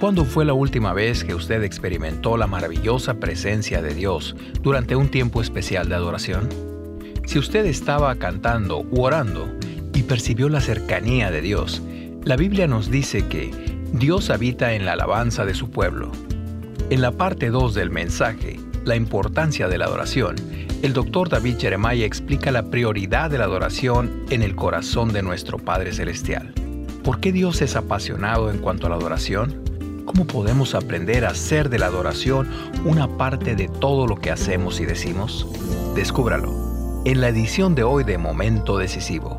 ¿Cuándo fue la última vez que usted experimentó la maravillosa presencia de Dios durante un tiempo especial de adoración? Si usted estaba cantando u orando y percibió la cercanía de Dios, la Biblia nos dice que Dios habita en la alabanza de su pueblo. En la parte 2 del mensaje, la importancia de la adoración, el Dr. David Jeremiah explica la prioridad de la adoración en el corazón de nuestro Padre Celestial. ¿Por qué Dios es apasionado en cuanto a la adoración? ¿Cómo podemos aprender a hacer de la adoración una parte de todo lo que hacemos y decimos? Descúbralo en la edición de hoy de Momento Decisivo.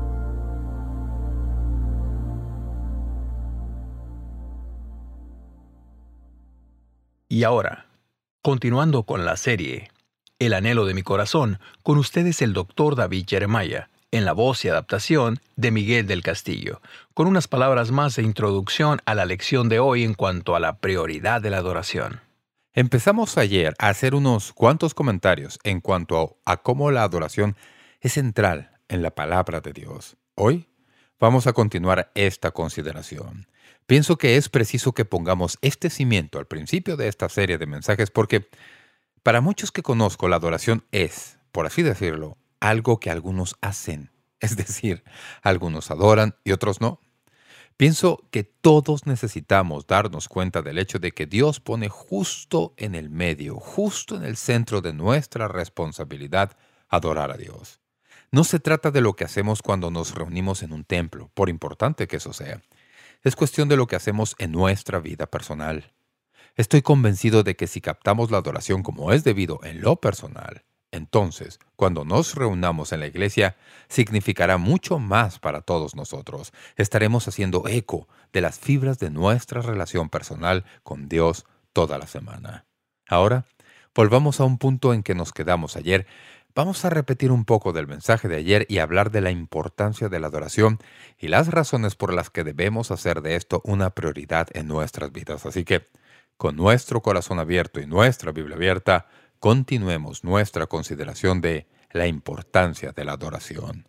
Y ahora, continuando con la serie El anhelo de mi corazón, con ustedes el Dr. David Jeremiah, en la voz y adaptación de Miguel del Castillo, con unas palabras más de introducción a la lección de hoy en cuanto a la prioridad de la adoración. Empezamos ayer a hacer unos cuantos comentarios en cuanto a cómo la adoración es central en la palabra de Dios. Hoy vamos a continuar esta consideración. Pienso que es preciso que pongamos este cimiento al principio de esta serie de mensajes porque para muchos que conozco la adoración es, por así decirlo, algo que algunos hacen, es decir, algunos adoran y otros no. Pienso que todos necesitamos darnos cuenta del hecho de que Dios pone justo en el medio, justo en el centro de nuestra responsabilidad, adorar a Dios. No se trata de lo que hacemos cuando nos reunimos en un templo, por importante que eso sea. Es cuestión de lo que hacemos en nuestra vida personal. Estoy convencido de que si captamos la adoración como es debido en lo personal, entonces, cuando nos reunamos en la iglesia, significará mucho más para todos nosotros. Estaremos haciendo eco de las fibras de nuestra relación personal con Dios toda la semana. Ahora, volvamos a un punto en que nos quedamos ayer. Vamos a repetir un poco del mensaje de ayer y hablar de la importancia de la adoración y las razones por las que debemos hacer de esto una prioridad en nuestras vidas. Así que, con nuestro corazón abierto y nuestra Biblia abierta, continuemos nuestra consideración de la importancia de la adoración.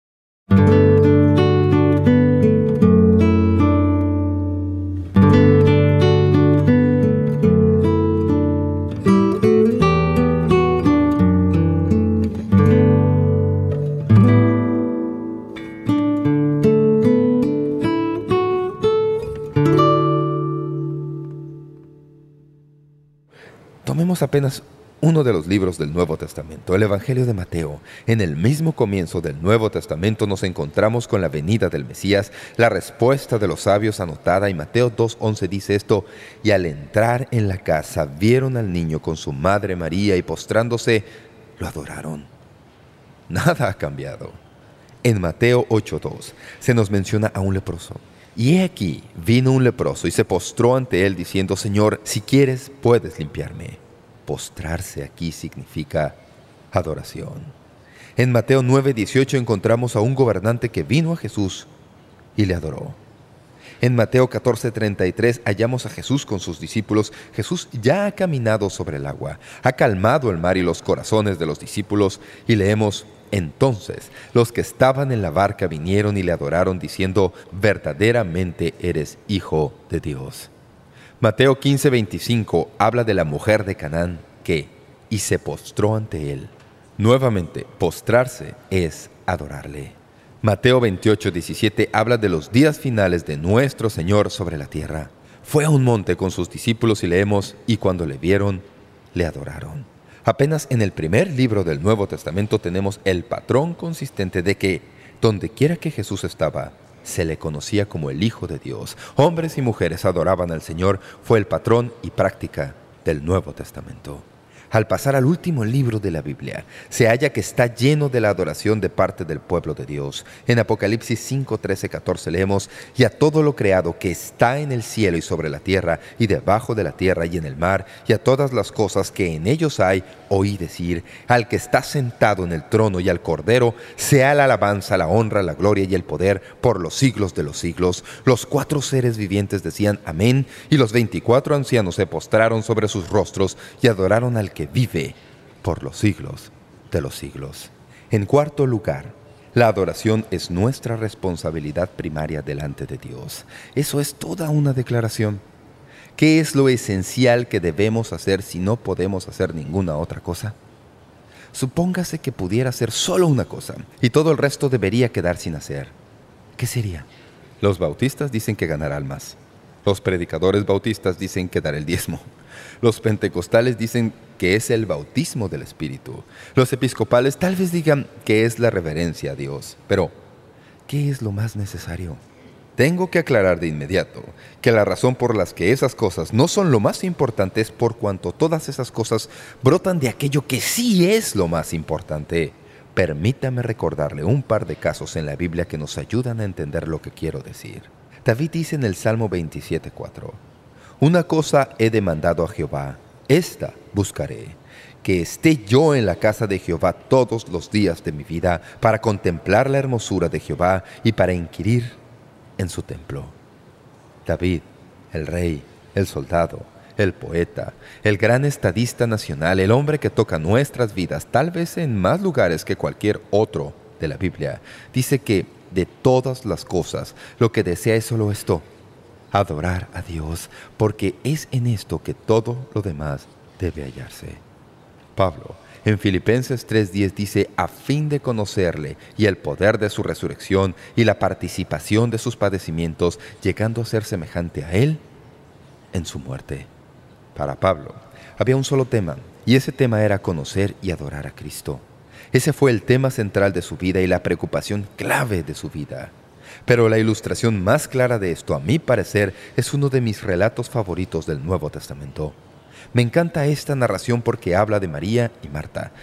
Tomemos apenas uno de los libros del Nuevo Testamento, el Evangelio de Mateo. En el mismo comienzo del Nuevo Testamento nos encontramos con la venida del Mesías, la respuesta de los sabios anotada, y Mateo 2:11 dice esto: «Y al entrar en la casa vieron al niño con su madre María y postrándose, lo adoraron». Nada ha cambiado. En Mateo 8:2 se nos menciona a un leproso. «Y he aquí, vino un leproso y se postró ante él diciendo: Señor, si quieres, puedes limpiarme». Postrarse aquí significa adoración. En Mateo 9:18 encontramos a un gobernante que vino a Jesús y le adoró. En Mateo 14:33 hallamos a Jesús con sus discípulos. Jesús ya ha caminado sobre el agua, ha calmado el mar y los corazones de los discípulos, y leemos: «Entonces los que estaban en la barca vinieron y le adoraron diciendo: verdaderamente eres Hijo de Dios». Mateo 15:25 habla de la mujer de Canaán que «y se postró ante él». Nuevamente, postrarse es adorarle. Mateo 28:17 habla de los días finales de nuestro Señor sobre la tierra. Fue a un monte con sus discípulos y leemos: «Y cuando le vieron, le adoraron». Apenas en el primer libro del Nuevo Testamento tenemos el patrón consistente de que, donde quiera que Jesús estaba, se le conocía como el Hijo de Dios. Hombres y mujeres adoraban al Señor. Fue el patrón y práctica del Nuevo Testamento. Al pasar al último libro de la Biblia, se halla que está lleno de la adoración de parte del pueblo de Dios. En Apocalipsis 5:13-14 leemos: «Y a todo lo creado que está en el cielo y sobre la tierra, y debajo de la tierra y en el mar, y a todas las cosas que en ellos hay, oí decir: al que está sentado en el trono y al Cordero, sea la alabanza, la honra, la gloria y el poder por los siglos de los siglos». Los 4 seres vivientes decían amén, y los 24 ancianos se postraron sobre sus rostros y adoraron al que vive por los siglos de los siglos. En cuarto lugar, la adoración es nuestra responsabilidad primaria delante de Dios. Eso es toda una declaración. ¿Qué es lo esencial que debemos hacer si no podemos hacer ninguna otra cosa? Supóngase que pudiera hacer solo una cosa y todo el resto debería quedar sin hacer. ¿Qué sería? Los bautistas dicen que ganar almas. Los predicadores bautistas dicen que dar el diezmo. Los pentecostales dicen que es el bautismo del Espíritu. Los episcopales tal vez digan que es la reverencia a Dios. Pero, ¿qué es lo más necesario? Tengo que aclarar de inmediato que la razón por las que esas cosas no son lo más importante es por cuanto todas esas cosas brotan de aquello que sí es lo más importante. Permítame recordarle un par de casos en la Biblia que nos ayudan a entender lo que quiero decir. David dice en el Salmo 27:4, «Una cosa he demandado a Jehová, esta buscaré, que esté yo en la casa de Jehová todos los días de mi vida, para contemplar la hermosura de Jehová y para inquirir en su templo». David, el rey, el soldado, el poeta, el gran estadista nacional, el hombre que toca nuestras vidas, tal vez en más lugares que cualquier otro de la Biblia, dice que de todas las cosas lo que desea es solo esto: adorar a Dios, porque es en esto que todo lo demás debe hallarse. Pablo, en Filipenses 3:10 dice, a fin de conocerle y el poder de su resurrección y la participación de sus padecimientos, llegando a ser semejante a él en su muerte. Para Pablo, había un solo tema, y ese tema era conocer y adorar a Cristo. Ese fue el tema central de su vida y la preocupación clave de su vida. Pero la ilustración más clara de esto, a mi parecer, es uno de mis relatos favoritos del Nuevo Testamento. Me encanta esta narración porque habla de María y Marta.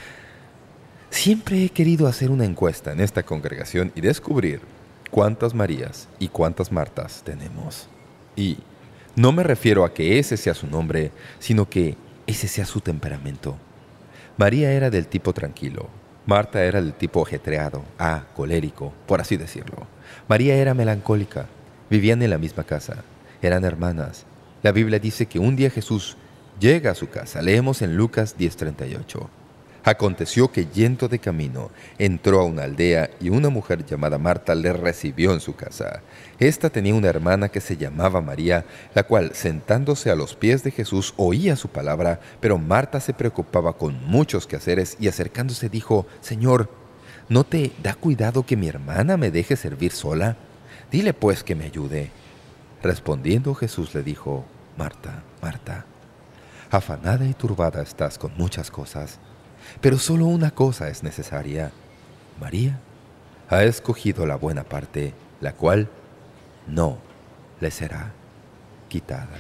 Siempre he querido hacer una encuesta en esta congregación y descubrir cuántas Marías y cuántas Martas tenemos. Y no me refiero a que ese sea su nombre, sino que ese sea su temperamento. María era del tipo tranquilo. Marta era del tipo ajetreado, colérico, por así decirlo. María era melancólica. Vivían en la misma casa. Eran hermanas. La Biblia dice que un día Jesús llega a su casa. Leemos en Lucas 10:38. Aconteció que yendo de camino, entró a una aldea y una mujer llamada Marta le recibió en su casa. Esta tenía una hermana que se llamaba María, la cual, sentándose a los pies de Jesús, oía su palabra, pero Marta se preocupaba con muchos quehaceres y acercándose dijo, «Señor, ¿no te da cuidado que mi hermana me deje servir sola? Dile pues que me ayude». Respondiendo Jesús le dijo, «Marta, Marta, afanada y turbada estás con muchas cosas, pero solo una cosa es necesaria. María ha escogido la buena parte, la cual no le será quitada».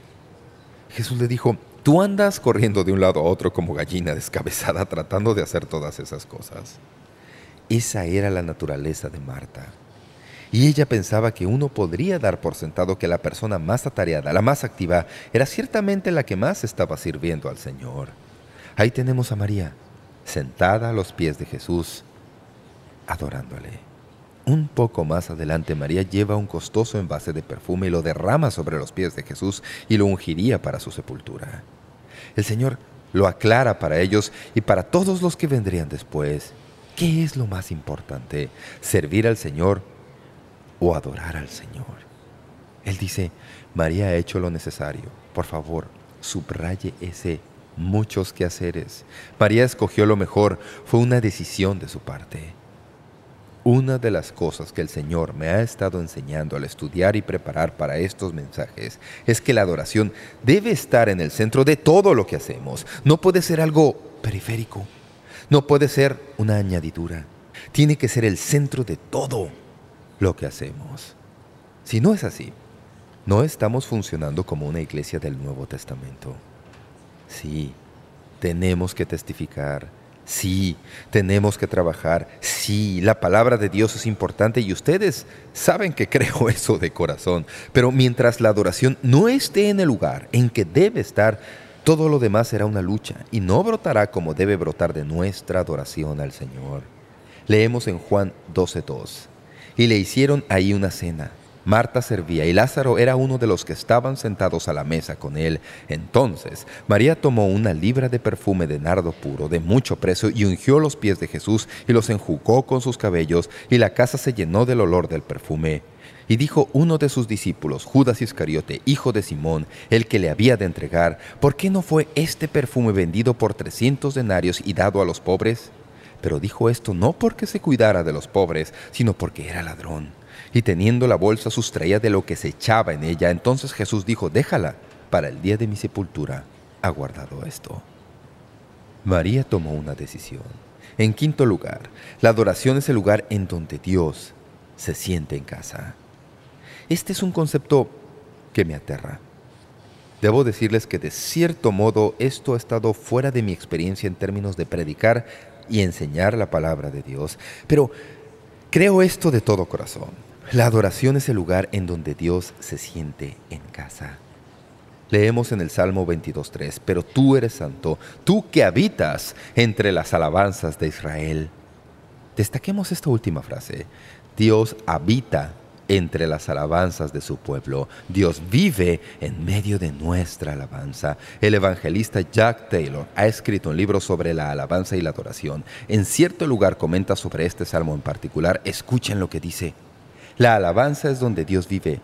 Jesús le dijo, «Tú andas corriendo de un lado a otro como gallina descabezada tratando de hacer todas esas cosas». Esa era la naturaleza de Marta. Y ella pensaba que uno podría dar por sentado que la persona más atareada, la más activa, era ciertamente la que más estaba sirviendo al Señor. Ahí tenemos a María, sentada a los pies de Jesús, adorándole. Un poco más adelante, María lleva un costoso envase de perfume y lo derrama sobre los pies de Jesús y lo ungiría para su sepultura. El Señor lo aclara para ellos y para todos los que vendrían después. ¿Qué es lo más importante? ¿Servir al Señor o adorar al Señor? Él dice, María ha hecho lo necesario. Por favor, subraye ese muchos quehaceres. María escogió lo mejor. Fue una decisión de su parte. Una de las cosas que el Señor me ha estado enseñando al estudiar y preparar para estos mensajes es que la adoración debe estar en el centro de todo lo que hacemos. No puede ser algo periférico. No puede ser una añadidura. Tiene que ser el centro de todo lo que hacemos. Si no es así, no estamos funcionando como una iglesia del Nuevo Testamento. Sí, tenemos que testificar. Sí, tenemos que trabajar. Sí, la palabra de Dios es importante y ustedes saben que creo eso de corazón. Pero mientras la adoración no esté en el lugar en que debe estar, todo lo demás será una lucha y no brotará como debe brotar de nuestra adoración al Señor. Leemos en Juan 12:2. Y le hicieron ahí una cena. Marta servía y Lázaro era uno de los que estaban sentados a la mesa con él. Entonces María tomó una libra de perfume de nardo puro, de mucho precio, y ungió los pies de Jesús y los enjugó con sus cabellos, y la casa se llenó del olor del perfume. Y dijo uno de sus discípulos, Judas Iscariote, hijo de Simón, el que le había de entregar: ¿por qué no fue este perfume vendido por 300 denarios y dado a los pobres? Pero dijo esto no porque se cuidara de los pobres, sino porque era ladrón. Y teniendo la bolsa sustraía de lo que se echaba en ella. Entonces Jesús dijo: déjala, para el día de mi sepultura ha guardado esto. María tomó una decisión. En quinto lugar, la adoración es el lugar en donde Dios se siente en casa. Este es un concepto que me aterra. Debo decirles que de cierto modo esto ha estado fuera de mi experiencia en términos de predicar y enseñar la palabra de Dios, pero creo esto de todo corazón. La adoración es el lugar en donde Dios se siente en casa. Leemos en el Salmo 22:3, pero tú eres santo, tú que habitas entre las alabanzas de Israel. Destaquemos esta última frase. Dios habita entre las alabanzas de su pueblo. Dios vive en medio de nuestra alabanza. El evangelista Jack Taylor ha escrito un libro sobre la alabanza y la adoración. En cierto lugar comenta sobre este salmo en particular. Escuchen lo que dice. La alabanza es donde Dios vive.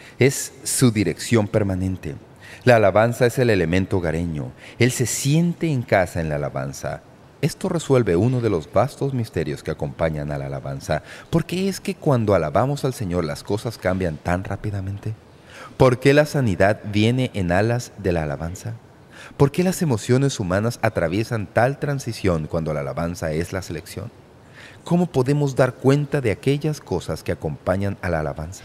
Es su dirección permanente. La alabanza es el elemento hogareño. Él se siente en casa en la alabanza. Esto resuelve uno de los vastos misterios que acompañan a la alabanza. ¿Por qué es que cuando alabamos al Señor las cosas cambian tan rápidamente? ¿Por qué la sanidad viene en alas de la alabanza? ¿Por qué las emociones humanas atraviesan tal transición cuando la alabanza es la selección? ¿Cómo podemos dar cuenta de aquellas cosas que acompañan a la alabanza?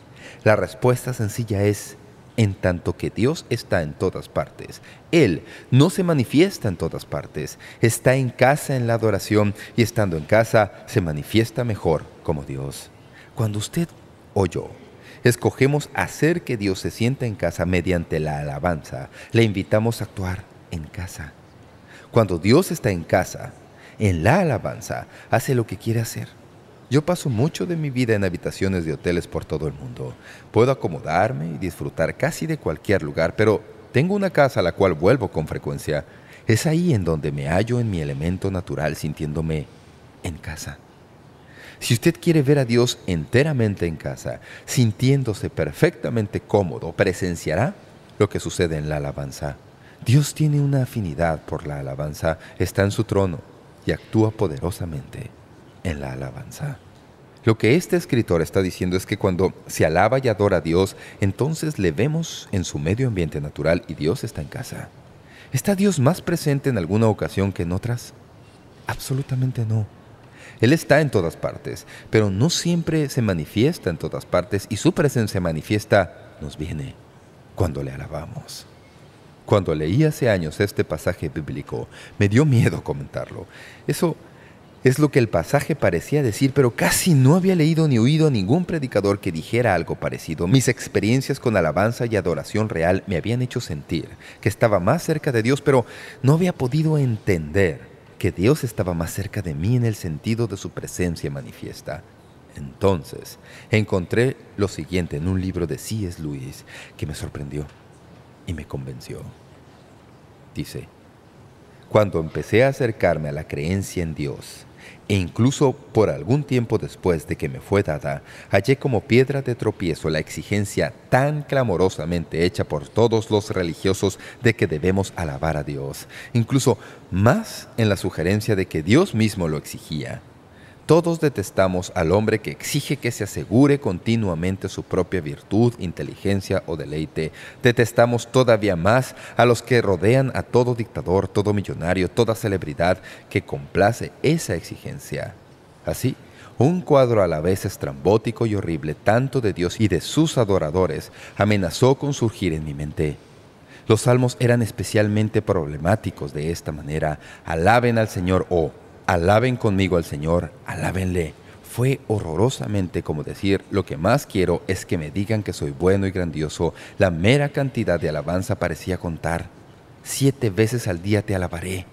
La respuesta sencilla es: en tanto que Dios está en todas partes, Él no se manifiesta en todas partes. Está en casa en la adoración y estando en casa se manifiesta mejor como Dios. Cuando usted o yo escogemos hacer que Dios se sienta en casa mediante la alabanza, le invitamos a actuar en casa. Cuando Dios está en casa, en la alabanza, hace lo que quiere hacer. Yo paso mucho de mi vida en habitaciones de hoteles por todo el mundo. Puedo acomodarme y disfrutar casi de cualquier lugar, pero tengo una casa a la cual vuelvo con frecuencia. Es ahí en donde me hallo en mi elemento natural, sintiéndome en casa. Si usted quiere ver a Dios enteramente en casa, sintiéndose perfectamente cómodo, presenciará lo que sucede en la alabanza. Dios tiene una afinidad por la alabanza, está en su trono y actúa poderosamente en la alabanza. Lo que este escritor está diciendo es que cuando se alaba y adora a Dios, entonces le vemos en su medio ambiente natural y Dios está en casa. ¿Está Dios más presente en alguna ocasión que en otras? Absolutamente no. Él está en todas partes, pero no siempre se manifiesta en todas partes y su presencia manifiesta nos viene cuando le alabamos. Cuando leí hace años este pasaje bíblico, me dio miedo comentarlo. Eso es lo que el pasaje parecía decir, pero casi no había leído ni oído a ningún predicador que dijera algo parecido. Mis experiencias con alabanza y adoración real me habían hecho sentir que estaba más cerca de Dios, pero no había podido entender que Dios estaba más cerca de mí en el sentido de su presencia manifiesta. Entonces, encontré lo siguiente en un libro de C.S. Lewis que me sorprendió y me convenció. Dice: cuando empecé a acercarme a la creencia en Dios, e incluso por algún tiempo después de que me fue dada, hallé como piedra de tropiezo la exigencia tan clamorosamente hecha por todos los religiosos de que debemos alabar a Dios, incluso más en la sugerencia de que Dios mismo lo exigía. Todos detestamos al hombre que exige que se asegure continuamente su propia virtud, inteligencia o deleite. Detestamos todavía más a los que rodean a todo dictador, todo millonario, toda celebridad que complace esa exigencia. Así, un cuadro a la vez estrambótico y horrible, tanto de Dios y de sus adoradores, amenazó con surgir en mi mente. Los salmos eran especialmente problemáticos de esta manera: alaben al Señor, alaben conmigo al Señor, alábenle. Fue horrorosamente como decir: lo que más quiero es que me digan que soy bueno y grandioso. La mera cantidad de alabanza parecía contar. 7 veces al día te alabaré.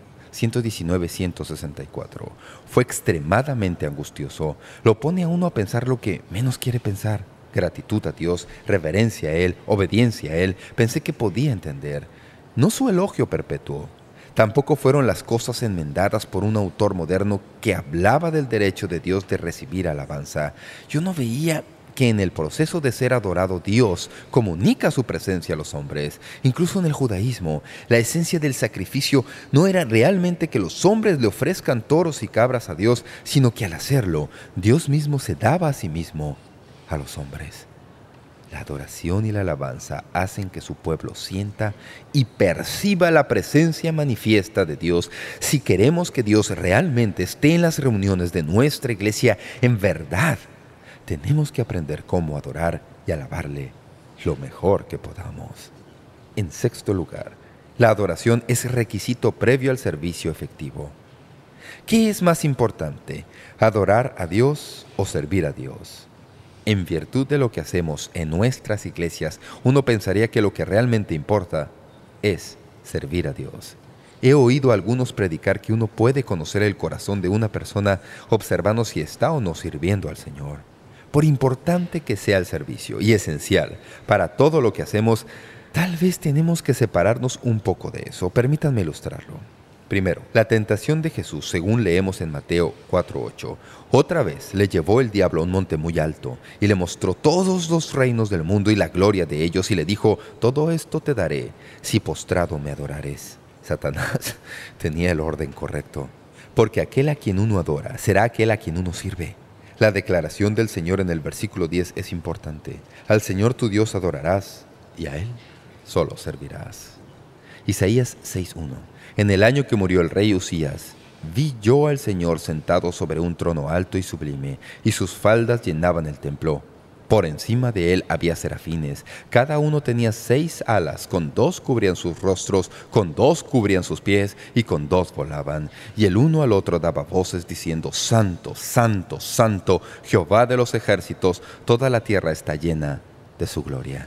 119:164. Fue extremadamente angustioso. Lo pone a uno a pensar lo que menos quiere pensar. Gratitud a Dios, reverencia a Él, obediencia a Él. Pensé que podía entender. No su elogio perpetuo. Tampoco fueron las cosas enmendadas por un autor moderno que hablaba del derecho de Dios de recibir alabanza. Yo no veía que en el proceso de ser adorado Dios comunica su presencia a los hombres. Incluso en el judaísmo, la esencia del sacrificio no era realmente que los hombres le ofrezcan toros y cabras a Dios, sino que al hacerlo, Dios mismo se daba a sí mismo a los hombres. La adoración y la alabanza hacen que su pueblo sienta y perciba la presencia manifiesta de Dios. Si queremos que Dios realmente esté en las reuniones de nuestra iglesia en verdad, tenemos que aprender cómo adorar y alabarle lo mejor que podamos. En sexto lugar, la adoración es requisito previo al servicio efectivo. ¿Qué es más importante, adorar a Dios o servir a Dios? En virtud de lo que hacemos en nuestras iglesias, uno pensaría que lo que realmente importa es servir a Dios. He oído a algunos predicar que uno puede conocer el corazón de una persona observando si está o no sirviendo al Señor. Por importante que sea el servicio y esencial para todo lo que hacemos, tal vez tenemos que separarnos un poco de eso. Permítanme ilustrarlo. Primero, la tentación de Jesús, según leemos en Mateo 4:8. Otra vez le llevó el diablo a un monte muy alto y le mostró todos los reinos del mundo y la gloria de ellos y le dijo: «Todo esto te daré si postrado me adorares». Satanás tenía el orden correcto, porque aquel a quien uno adora será aquel a quien uno sirve. La declaración del Señor en el versículo 10 es importante. Al Señor tu Dios adorarás y a Él solo servirás. Isaías 6:1. En el año que murió el rey Usías, vi yo al Señor sentado sobre un trono alto y sublime, y sus faldas llenaban el templo. Por encima de él había serafines. Cada uno tenía 6 alas, con 2 cubrían sus rostros, con 2 cubrían sus pies, y con 2 volaban. Y el uno al otro daba voces diciendo: «Santo, santo, santo, Jehová de los ejércitos, toda la tierra está llena de su gloria».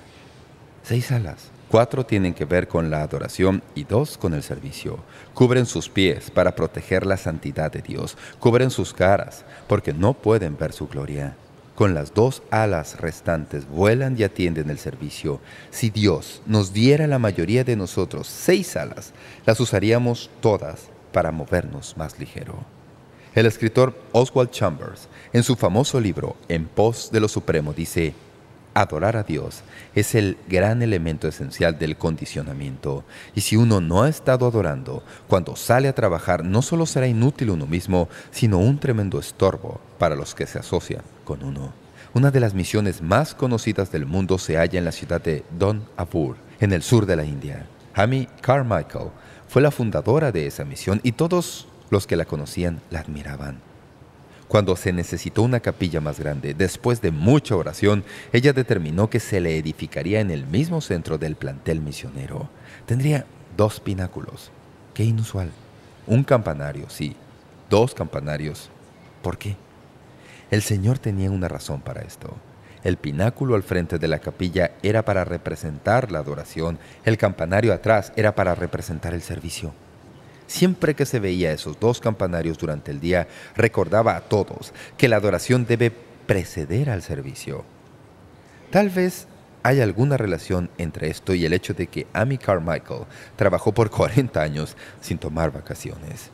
6 alas. 4 tienen que ver con la adoración y 2 con el servicio. Cubren sus pies para proteger la santidad de Dios. Cubren sus caras porque no pueden ver su gloria. Con las 2 alas restantes vuelan y atienden el servicio. Si Dios nos diera a la mayoría de nosotros 6 alas, las usaríamos todas para movernos más ligero. El escritor Oswald Chambers, en su famoso libro En pos de lo supremo, dice: adorar a Dios es el gran elemento esencial del condicionamiento. Y si uno no ha estado adorando, cuando sale a trabajar no solo será inútil uno mismo, sino un tremendo estorbo para los que se asocian con uno. Una de las misiones más conocidas del mundo se halla en la ciudad de Dohnavur, en el sur de la India. Amy Carmichael fue la fundadora de esa misión y todos los que la conocían la admiraban. Cuando se necesitó una capilla más grande, después de mucha oración, ella determinó que se le edificaría en el mismo centro del plantel misionero. Tendría 2 pináculos. ¡Qué inusual! Un campanario, sí. 2 campanarios. ¿Por qué? El Señor tenía una razón para esto. El pináculo al frente de la capilla era para representar la adoración. El campanario atrás era para representar el servicio. Siempre que se veía esos 2 campanarios durante el día, recordaba a todos que la adoración debe preceder al servicio. Tal vez haya alguna relación entre esto y el hecho de que Amy Carmichael trabajó por 40 años sin tomar vacaciones.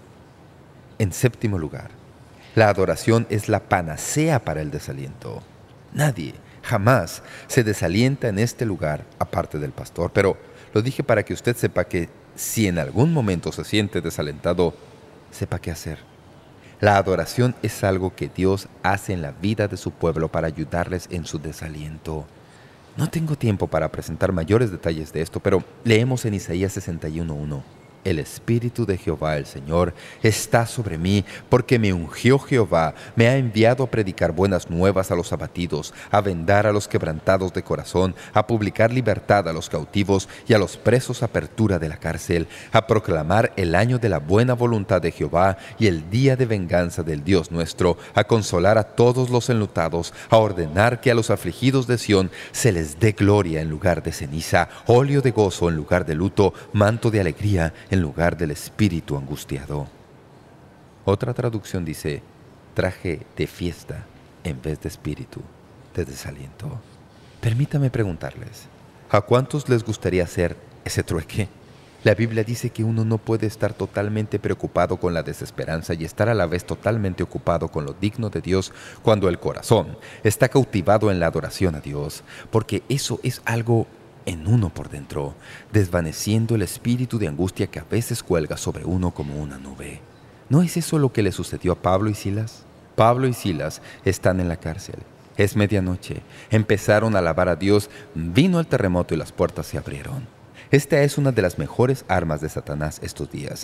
En séptimo lugar, la adoración es la panacea para el desaliento. Nadie, jamás, se desalienta en este lugar, aparte del pastor, pero lo dije para que usted sepa que si en algún momento se siente desalentado, sepa qué hacer. La adoración es algo que Dios hace en la vida de su pueblo para ayudarles en su desaliento. No tengo tiempo para presentar mayores detalles de esto, pero leemos en Isaías 61:1. El Espíritu de Jehová el Señor está sobre mí, porque me ungió Jehová, me ha enviado a predicar buenas nuevas a los abatidos, a vendar a los quebrantados de corazón, a publicar libertad a los cautivos y a los presos apertura de la cárcel, a proclamar el año de la buena voluntad de Jehová y el día de venganza del Dios nuestro, a consolar a todos los enlutados, a ordenar que a los afligidos de Sión se les dé gloria en lugar de ceniza, óleo de gozo en lugar de luto, manto de alegría en lugar del espíritu angustiado. Otra traducción dice: traje de fiesta en vez de espíritu de desaliento. Permítame preguntarles, ¿a cuántos les gustaría hacer ese trueque? La Biblia dice que uno no puede estar totalmente preocupado con la desesperanza y estar a la vez totalmente ocupado con lo digno de Dios cuando el corazón está cautivado en la adoración a Dios, porque eso es algo en uno por dentro, desvaneciendo el espíritu de angustia que a veces cuelga sobre uno como una nube. ¿No es eso lo que le sucedió a Pablo y Silas? Pablo y Silas están en la cárcel. Es medianoche. Empezaron a alabar a Dios, vino el terremoto y las puertas se abrieron. Esta es una de las mejores armas de Satanás estos días.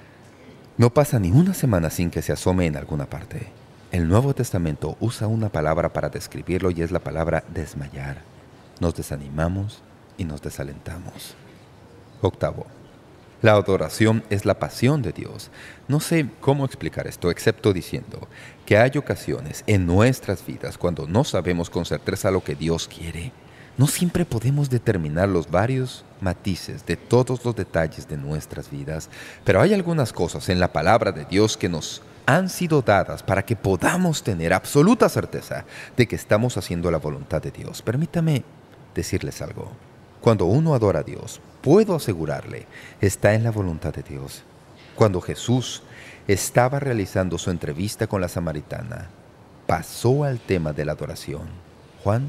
No pasa ni una semana sin que se asome en alguna parte. El Nuevo Testamento usa una palabra para describirlo y es la palabra desmayar. Nos desanimamos y nos desalentamos. Octavo, la adoración es la pasión de Dios. No sé cómo explicar esto, excepto diciendo que hay ocasiones en nuestras vidas cuando no sabemos con certeza lo que Dios quiere. No siempre podemos determinar los varios matices de todos los detalles de nuestras vidas, pero hay algunas cosas en la palabra de Dios que nos han sido dadas para que podamos tener absoluta certeza de que estamos haciendo la voluntad de Dios. Permítame decirles algo. Cuando uno adora a Dios, puedo asegurarle, está en la voluntad de Dios. Cuando Jesús estaba realizando su entrevista con la samaritana, pasó al tema de la adoración. Juan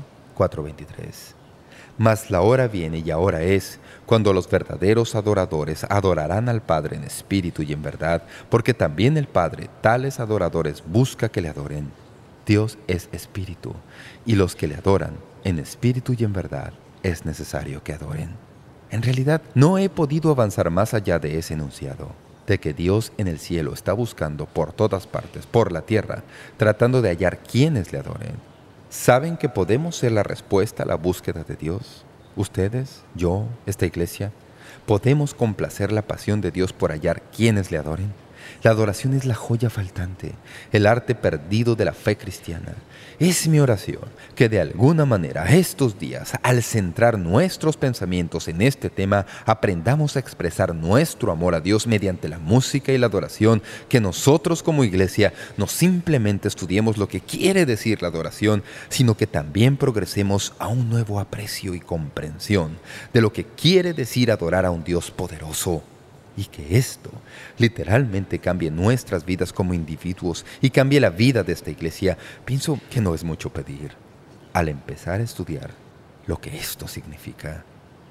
4:23. Mas la hora viene y ahora es, cuando los verdaderos adoradores adorarán al Padre en espíritu y en verdad, porque también el Padre tales adoradores busca que le adoren. Dios es espíritu, y los que le adoran en espíritu y en verdad es necesario que adoren. En realidad, no he podido avanzar más allá de ese enunciado, de que Dios en el cielo está buscando por todas partes, por la tierra, tratando de hallar quienes le adoren. ¿Saben que podemos ser la respuesta a la búsqueda de Dios? Ustedes, yo, esta iglesia, podemos complacer la pasión de Dios por hallar quienes le adoren. La adoración es la joya faltante, el arte perdido de la fe cristiana. Es mi oración que de alguna manera estos días, al centrar nuestros pensamientos en este tema, aprendamos a expresar nuestro amor a Dios mediante la música y la adoración, que nosotros como iglesia no simplemente estudiemos lo que quiere decir la adoración, sino que también progresemos a un nuevo aprecio y comprensión de lo que quiere decir adorar a un Dios poderoso. Y que esto literalmente cambie nuestras vidas como individuos y cambie la vida de esta iglesia. Pienso que no es mucho pedir al empezar a estudiar lo que esto significa.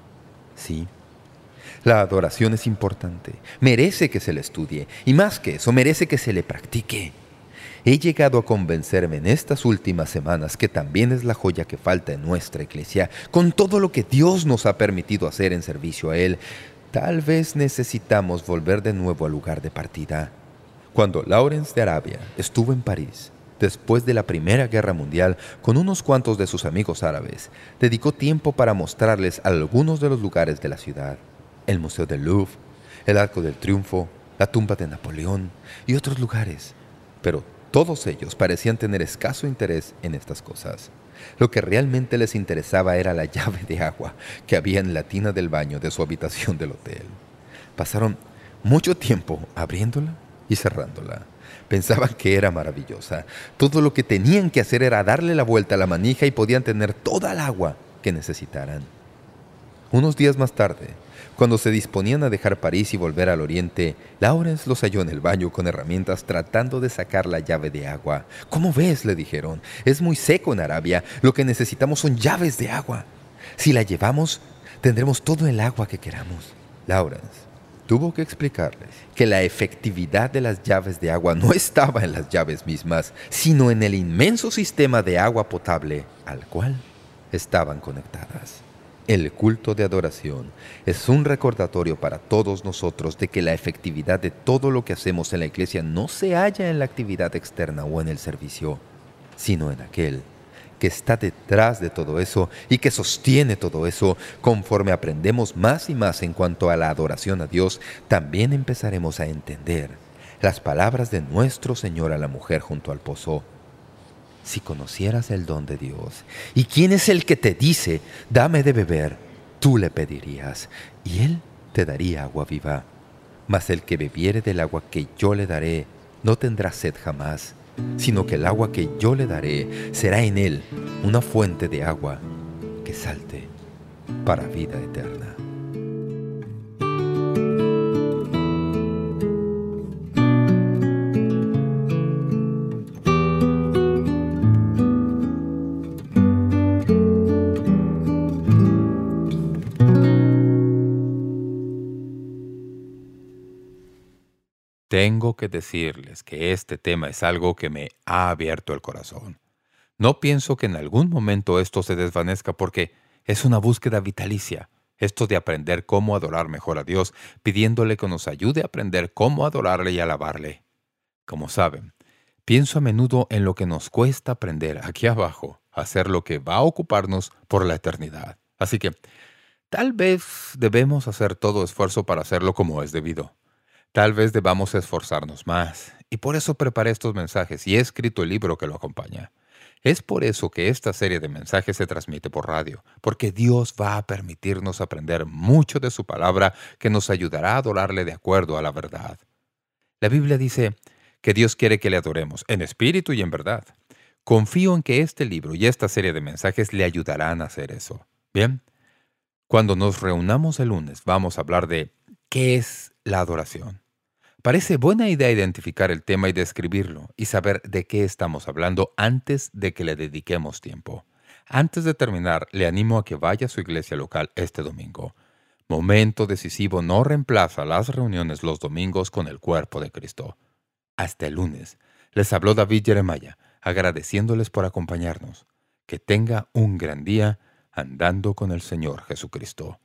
Sí, la adoración es importante, merece que se le estudie y más que eso, merece que se le practique. He llegado a convencerme en estas últimas semanas que también es la joya que falta en nuestra iglesia, con todo lo que Dios nos ha permitido hacer en servicio a Él. Tal vez necesitamos volver de nuevo al lugar de partida. Cuando Lawrence de Arabia estuvo en París, después de la Primera Guerra Mundial, con unos cuantos de sus amigos árabes, dedicó tiempo para mostrarles algunos de los lugares de la ciudad. El Museo del Louvre, el Arco del Triunfo, la tumba de Napoleón y otros lugares. Pero todos ellos parecían tener escaso interés en estas cosas. Lo que realmente les interesaba era la llave de agua que había en la tina del baño de su habitación del hotel. Pasaron mucho tiempo abriéndola y cerrándola. Pensaban que era maravillosa. Todo lo que tenían que hacer era darle la vuelta a la manija y podían tener toda el agua que necesitaran. Unos días más tarde, cuando se disponían a dejar París y volver al oriente, Lawrence los halló en el baño con herramientas tratando de sacar la llave de agua. «¿Cómo ves?», le dijeron. «Es muy seco en Arabia. Lo que necesitamos son llaves de agua. Si la llevamos, tendremos todo el agua que queramos». Lawrence tuvo que explicarles que la efectividad de las llaves de agua no estaba en las llaves mismas, sino en el inmenso sistema de agua potable al cual estaban conectadas. El culto de adoración es un recordatorio para todos nosotros de que la efectividad de todo lo que hacemos en la iglesia no se halla en la actividad externa o en el servicio, sino en aquel que está detrás de todo eso y que sostiene todo eso. Conforme aprendemos más y más en cuanto a la adoración a Dios, también empezaremos a entender las palabras de nuestro Señor a la mujer junto al pozo. Si conocieras el don de Dios, ¿y quién es el que te dice, dame de beber? Tú le pedirías, y Él te daría agua viva. Mas el que bebiere del agua que yo le daré, no tendrá sed jamás, sino que el agua que yo le daré será en él una fuente de agua que salte para vida eterna. Tengo que decirles que este tema es algo que me ha abierto el corazón. No pienso que en algún momento esto se desvanezca porque es una búsqueda vitalicia. Esto de aprender cómo adorar mejor a Dios, pidiéndole que nos ayude a aprender cómo adorarle y alabarle. Como saben, pienso a menudo en lo que nos cuesta aprender aquí abajo, hacer lo que va a ocuparnos por la eternidad. Así que, tal vez debemos hacer todo esfuerzo para hacerlo como es debido. Tal vez debamos esforzarnos más, y por eso preparé estos mensajes y he escrito el libro que lo acompaña. Es por eso que esta serie de mensajes se transmite por radio, porque Dios va a permitirnos aprender mucho de su palabra que nos ayudará a adorarle de acuerdo a la verdad. La Biblia dice que Dios quiere que le adoremos en espíritu y en verdad. Confío en que este libro y esta serie de mensajes le ayudarán a hacer eso. Bien, cuando nos reunamos el lunes vamos a hablar de ¿qué es la adoración? Parece buena idea identificar el tema y describirlo y saber de qué estamos hablando antes de que le dediquemos tiempo. Antes de terminar, le animo a que vaya a su iglesia local este domingo. Momento Decisivo no reemplaza las reuniones los domingos con el cuerpo de Cristo. Hasta el lunes. Les habló David Jeremiah, agradeciéndoles por acompañarnos. Que tenga un gran día andando con el Señor Jesucristo.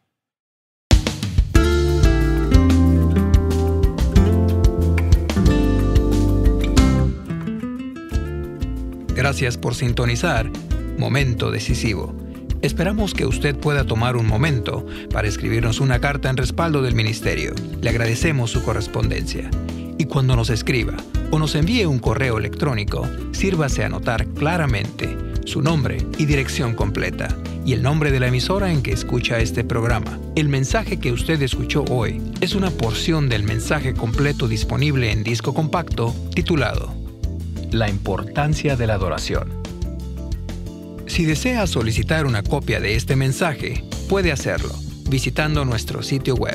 Gracias por sintonizar Momento Decisivo. Esperamos que usted pueda tomar un momento para escribirnos una carta en respaldo del ministerio. Le agradecemos su correspondencia. Y cuando nos escriba o nos envíe un correo electrónico, sírvase a anotar claramente su nombre y dirección completa y el nombre de la emisora en que escucha este programa. El mensaje que usted escuchó hoy es una porción del mensaje completo disponible en disco compacto titulado La importancia de la adoración. Si desea solicitar una copia de este mensaje, puede hacerlo visitando nuestro sitio web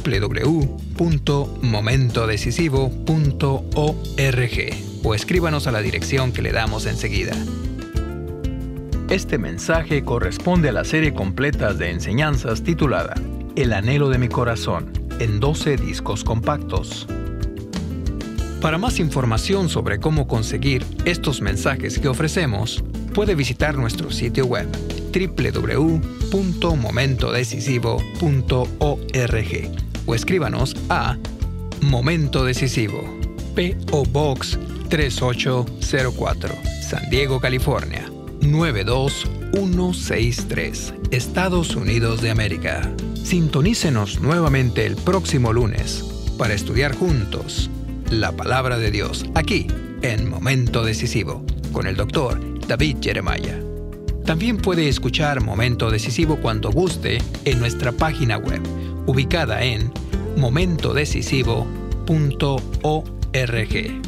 www.momentodecisivo.org o escríbanos a la dirección que le damos enseguida. Este mensaje corresponde a la serie completa de enseñanzas titulada El anhelo de mi corazón, en 12 discos compactos. Para más información sobre cómo conseguir estos mensajes que ofrecemos, puede visitar nuestro sitio web www.momentodecisivo.org o escríbanos a Momento Decisivo, P.O. Box 3804, San Diego, California 92163, Estados Unidos de América. Sintonícenos nuevamente el próximo lunes para estudiar juntos la Palabra de Dios, aquí en Momento Decisivo, con el Dr. David Jeremiah. También puede escuchar Momento Decisivo cuando guste en nuestra página web, ubicada en momentodecisivo.org.